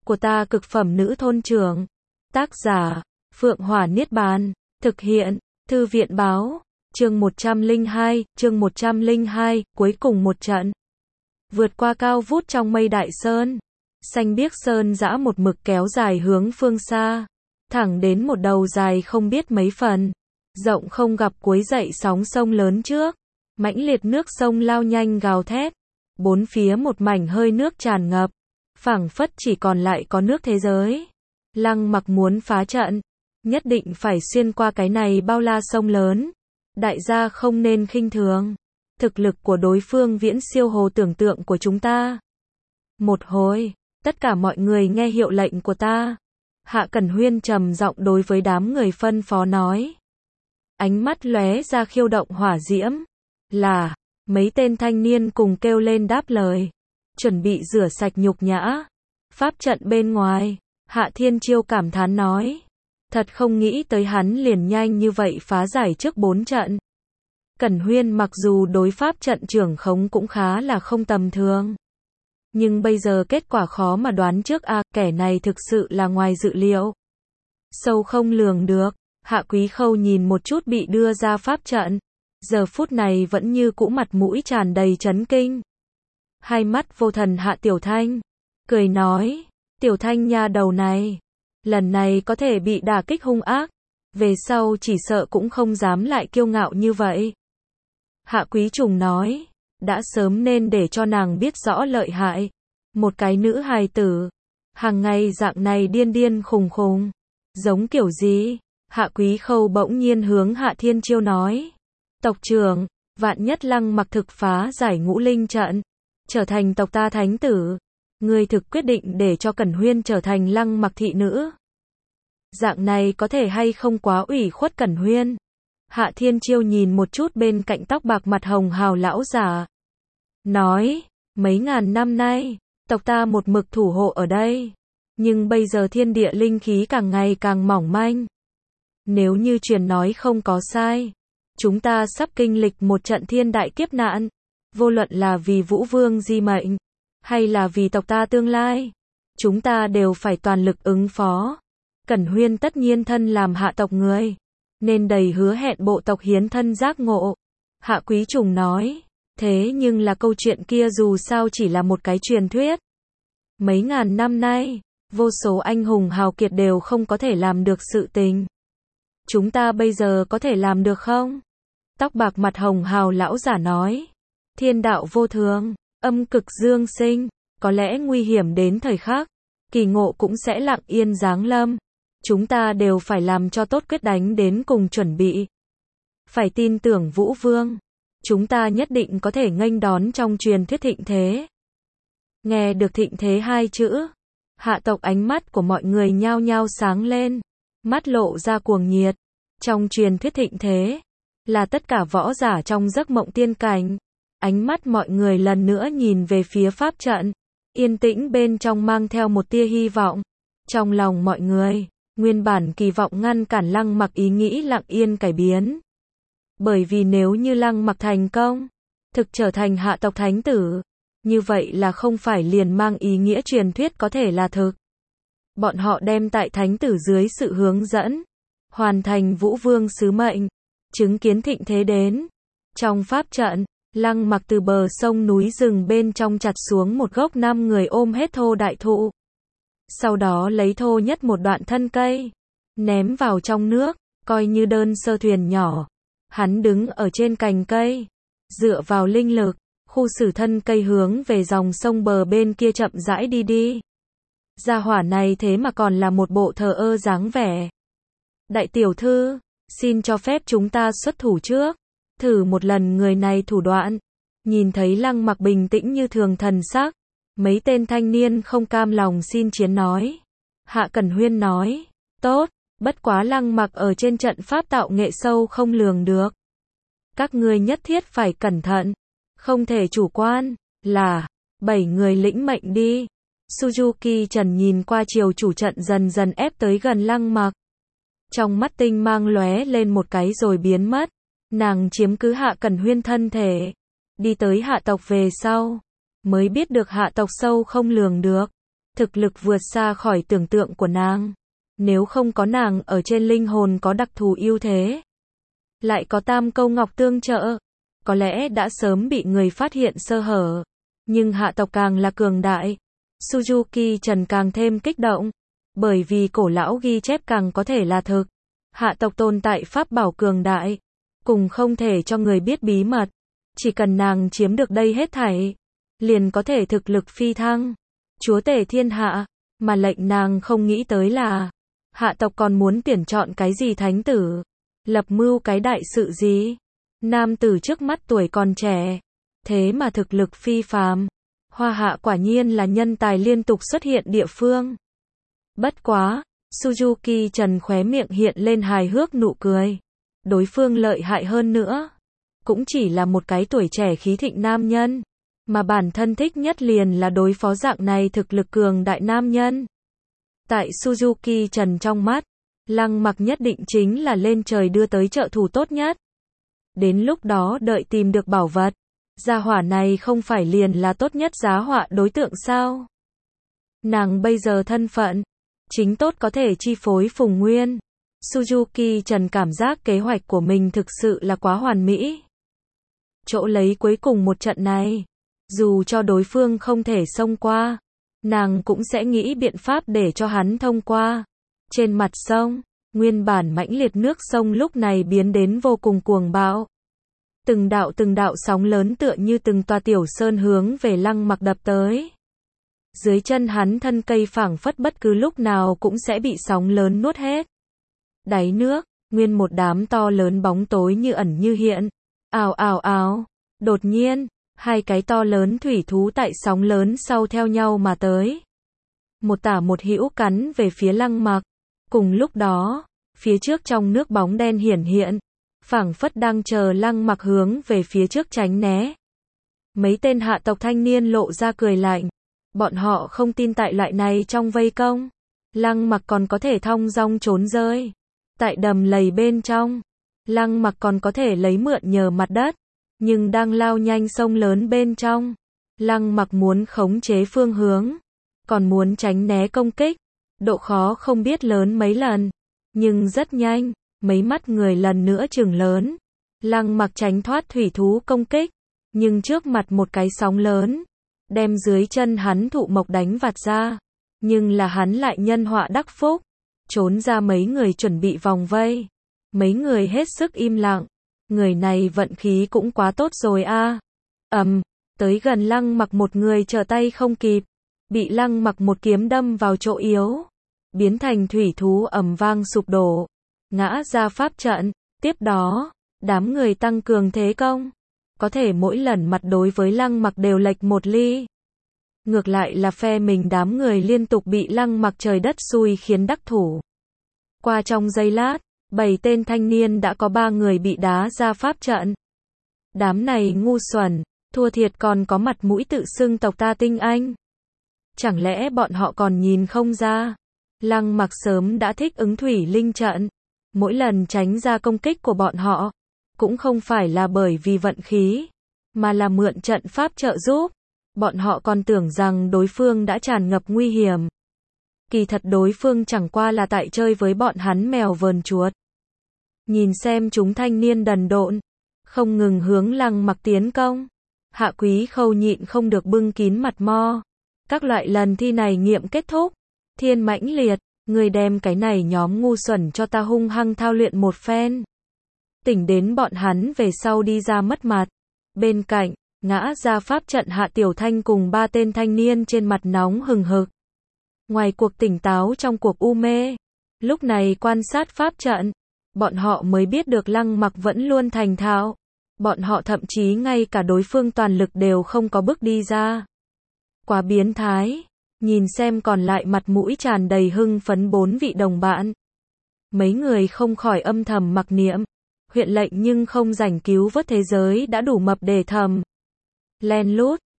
của ta cực phẩm nữ thôn trưởng. Tác giả, Phượng Hỏa Niết Bàn. Thực hiện, Thư viện báo. Chương 102, cuối cùng một trận. Vượt qua cao vút trong mây đại sơn. Xanh biếc sơn dã một mực kéo dài hướng phương xa. Thẳng đến một đầu dài không biết mấy phần. Rộng không gặp cuối dậy sóng sông lớn trước. Mãnh liệt nước sông lao nhanh gào thét. Bốn phía một mảnh hơi nước tràn ngập. Phảng phất chỉ còn lại có nước thế giới. Lăng Mặc muốn phá trận. Nhất định phải xuyên qua cái này bao la sông lớn. Đại gia không nên khinh thường. Thực lực của đối phương viễn siêu hồ tưởng tượng của chúng ta. Một hồi, tất cả mọi người nghe hiệu lệnh của ta. Hạ Cẩn Huyên trầm giọng đối với đám người phân phó nói. Ánh mắt lóe ra khiêu động hỏa diễm. Là, mấy tên thanh niên cùng kêu lên đáp lời. Chuẩn bị rửa sạch nhục nhã. Pháp trận bên ngoài, Hạ Thiên Chiêu cảm thán nói. Thật không nghĩ tới hắn liền nhanh như vậy phá giải trước 4 trận. Cẩn Huyên mặc dù đối pháp trận trưởng khống cũng khá là không tầm thường. Nhưng bây giờ kết quả khó mà đoán trước kẻ này thực sự là ngoài dự liệu. Sâu không lường được, Hạ Quý Khâu nhìn một chút bị đưa ra pháp trận. Giờ phút này vẫn như cũ mặt mũi tràn đầy chấn kinh. Hai mắt vô thần Hạ Tiểu Thanh. Cười nói, Tiểu Thanh nha đầu này. Lần này có thể bị đả kích hung ác. Về sau chỉ sợ cũng không dám lại kiêu ngạo như vậy. Hạ Quý Trùng nói, đã sớm nên để cho nàng biết rõ lợi hại. Một cái nữ hài tử, hàng ngày dạng này điên điên khùng khùng. Giống kiểu gì? Hạ Quý Khâu bỗng nhiên hướng Hạ Thiên Chiêu nói. Tộc trưởng, vạn nhất Lăng Mặc thực phá giải ngũ linh trận, trở thành tộc ta thánh tử. Ngươi thực quyết định để cho Cẩn Huyên trở thành Lăng Mặc thị nữ. Dạng này có thể hay không quá ủy khuất Cẩn Huyên? Hạ Thiên Chiêu nhìn một chút bên cạnh tóc bạc mặt hồng hào lão giả. Nói, mấy ngàn năm nay, tộc ta một mực thủ hộ ở đây. Nhưng bây giờ thiên địa linh khí càng ngày càng mỏng manh. Nếu như truyền nói không có sai, chúng ta sắp kinh lịch một trận thiên đại kiếp nạn. Vô luận là vì Vũ Vương di mệnh, hay là vì tộc ta tương lai, chúng ta đều phải toàn lực ứng phó. Cẩn Huyên tất nhiên thân làm hạ tộc người, nên đầy hứa hẹn bộ tộc hiến thân giác ngộ. Hạ Quý Trùng nói, thế nhưng là câu chuyện kia dù sao chỉ là một cái truyền thuyết. Mấy ngàn năm nay, vô số anh hùng hào kiệt đều không có thể làm được sự tình. Chúng ta bây giờ có thể làm được không? Tóc bạc mặt hồng hào lão giả nói, thiên đạo vô thường, âm cực dương sinh, có lẽ nguy hiểm đến thời khắc, kỳ ngộ cũng sẽ lặng yên giáng lâm. Chúng ta đều phải làm cho tốt quyết đánh đến cùng chuẩn bị. Phải tin tưởng Vũ Vương. Chúng ta nhất định có thể nghênh đón trong truyền thuyết thịnh thế. Nghe được thịnh thế hai chữ, hạ tộc ánh mắt của mọi người nhao nhao sáng lên. Mắt lộ ra cuồng nhiệt. Trong truyền thuyết thịnh thế, là tất cả võ giả trong giấc mộng tiên cảnh. Ánh mắt mọi người lần nữa nhìn về phía pháp trận. Yên tĩnh bên trong mang theo một tia hy vọng. Trong lòng mọi người, nguyên bản kỳ vọng ngăn cản Lăng Mặc ý nghĩ lặng yên cải biến. Bởi vì nếu như Lăng Mặc thành công, thực trở thành hạ tộc thánh tử, như vậy là không phải liền mang ý nghĩa truyền thuyết có thể là thực. Bọn họ đem tại thánh tử dưới sự hướng dẫn, hoàn thành Vũ Vương sứ mệnh, chứng kiến thịnh thế đến. Trong pháp trận, Lăng Mặc từ bờ sông núi rừng bên trong chặt xuống một gốc 5 người ôm hết thô đại thụ. Sau đó lấy thô nhất một đoạn thân cây, ném vào trong nước, coi như đơn sơ thuyền nhỏ. Hắn đứng ở trên cành cây, dựa vào linh lực, khu xử thân cây hướng về dòng sông bờ bên kia chậm rãi đi. Gia hỏa này thế mà còn là một bộ thờ ơ dáng vẻ. Đại tiểu thư, xin cho phép chúng ta xuất thủ trước, thử một lần người này thủ đoạn. Nhìn thấy Lăng Mặc bình tĩnh như thường thần sắc, mấy tên thanh niên không cam lòng xin chiến nói. Hạ Cẩn Huyên nói, tốt, bất quá Lăng Mặc ở trên trận pháp tạo nghệ sâu không lường được. Các ngươi nhất thiết phải cẩn thận, không thể chủ quan, là, 7 người lĩnh mệnh đi. Suzuki Trần nhìn qua chiều chủ trận dần dần ép tới gần Lăng Mặc. Trong mắt tinh mang lóe lên một cái rồi biến mất. Nàng chiếm cứ Hạ Cẩn Huyên thân thể, đi tới hạ tộc về sau, mới biết được hạ tộc sâu không lường được. Thực lực vượt xa khỏi tưởng tượng của nàng. Nếu không có nàng ở trên linh hồn có đặc thù ưu thế, lại có tam câu ngọc tương trợ, có lẽ đã sớm bị người phát hiện sơ hở. Nhưng hạ tộc càng là cường đại, Suzuki Trần càng thêm kích động, bởi vì cổ lão ghi chép càng có thể là thực. Hạ tộc tồn tại pháp bảo cường đại, cùng không thể cho người biết bí mật. Chỉ cần nàng chiếm được đây hết thảy, liền có thể thực lực phi thăng, chúa tể thiên hạ. Mà lệnh nàng không nghĩ tới là, hạ tộc còn muốn tuyển chọn cái gì thánh tử, lập mưu cái đại sự gì. Nam tử trước mắt tuổi còn trẻ, thế mà thực lực phi phàm. Hoa hạ quả nhiên là nhân tài liên tục xuất hiện địa phương. Bất quá, Suzuki Trần khóe miệng hiện lên hài hước nụ cười. Đối phương lợi hại hơn nữa, cũng chỉ là một cái tuổi trẻ khí thịnh nam nhân, mà bản thân thích nhất liền là đối phó dạng này thực lực cường đại nam nhân. Tại Suzuki Trần trong mắt, Lăng Mặc nhất định chính là lên trời đưa tới trợ thủ tốt nhất. Đến lúc đó đợi tìm được bảo vật, gia hỏa này không phải liền là tốt nhất giá họa đối tượng sao? Nàng bây giờ thân phận, chính tốt có thể chi phối Phùng Nguyên. Suzuki Trần cảm giác kế hoạch của mình thực sự là quá hoàn mỹ. Chỗ lấy cuối cùng một trận này, dù cho đối phương không thể xông qua, nàng cũng sẽ nghĩ biện pháp để cho hắn thông qua. Trên mặt sông, nguyên bản mãnh liệt nước sông lúc này biến đến vô cùng cuồng bạo. Từng đạo sóng lớn tựa như từng tòa tiểu sơn hướng về Lăng Mặc đập tới. Dưới chân hắn thân cây phảng phất bất cứ lúc nào cũng sẽ bị sóng lớn nuốt hết. Đáy nước, nguyên một đám to lớn bóng tối như ẩn như hiện. Ào ào ào, đột nhiên, hai cái to lớn thủy thú tại sóng lớn sau theo nhau mà tới. Một tả một hữu cắn về phía Lăng Mặc. Cùng lúc đó, phía trước trong nước bóng đen hiển hiện, phảng phất đang chờ Lăng Mặc hướng về phía trước tránh né. Mấy tên hạ tộc thanh niên lộ ra cười lạnh. Bọn họ không tin tại loại này trong vây công, Lăng Mặc còn có thể thong dong trốn rơi. Tại đầm lầy bên trong, Lăng Mặc còn có thể lấy mượn nhờ mặt đất, nhưng đang lao nhanh sông lớn bên trong, Lăng Mặc muốn khống chế phương hướng, còn muốn tránh né công kích, độ khó không biết lớn mấy lần, nhưng rất nhanh, mấy mắt người lần nữa chừng lớn. Lăng Mặc tránh thoát thủy thú công kích, nhưng trước mặt một cái sóng lớn, đem dưới chân hắn thụ mộc đánh vạt ra, nhưng là hắn lại nhân họa đắc phúc, trốn ra mấy người chuẩn bị vòng vây. Mấy người hết sức im lặng, người này vận khí cũng quá tốt rồi a. Tới gần Lăng Mặc một người trở tay không kịp, bị Lăng Mặc một kiếm đâm vào chỗ yếu, biến thành thủy thú ầm vang sụp đổ, ngã ra pháp trận. Tiếp đó, đám người tăng cường thế công, có thể mỗi lần mặt đối với Lăng Mặc đều lệch một ly. Ngược lại là phe mình đám người liên tục bị Lăng Mặc trời đất xui khiến đắc thủ. Qua trong giây lát, 7 tên thanh niên đã có 3 người bị đá ra pháp trận. Đám này ngu xuẩn, thua thiệt còn có mặt mũi tự xưng tộc ta tinh anh. Chẳng lẽ bọn họ còn nhìn không ra? Lăng Mặc sớm đã thích ứng thủy linh trận, mỗi lần tránh ra công kích của bọn họ, cũng không phải là bởi vì vận khí, mà là mượn trận pháp trợ giúp. Bọn họ còn tưởng rằng đối phương đã tràn ngập nguy hiểm. Kỳ thật đối phương chẳng qua là tại chơi với bọn hắn mèo vờn chuột. Nhìn xem chúng thanh niên đần độn, không ngừng hướng Lăng Mặc tiến công. Hạ Quý Khâu nhịn không được bưng kín mặt mo. Các loại lần thi này nghiệm kết thúc. Thiên Mãnh Liệt, người đem cái này nhóm ngu xuẩn cho ta hung hăng thao luyện một phen. Tỉnh đến bọn hắn về sau đi ra mất mặt. Bên cạnh, ngã ra pháp trận Hạ Tiểu Thanh cùng 3 tên thanh niên trên mặt nóng hừng hực. Ngoài cuộc tỉnh táo trong cuộc u mê, lúc này quan sát pháp trận, bọn họ mới biết được Lăng Mặc vẫn luôn thành thạo. Bọn họ thậm chí ngay cả đối phương toàn lực đều không có bước đi ra. Quá biến thái, nhìn xem còn lại mặt mũi tràn đầy hưng phấn 4 vị đồng bạn. Mấy người không khỏi âm thầm mặc niệm, huyện lệnh nhưng không rảnh cứu vớt thế giới đã đủ mập để thầm. Len lút,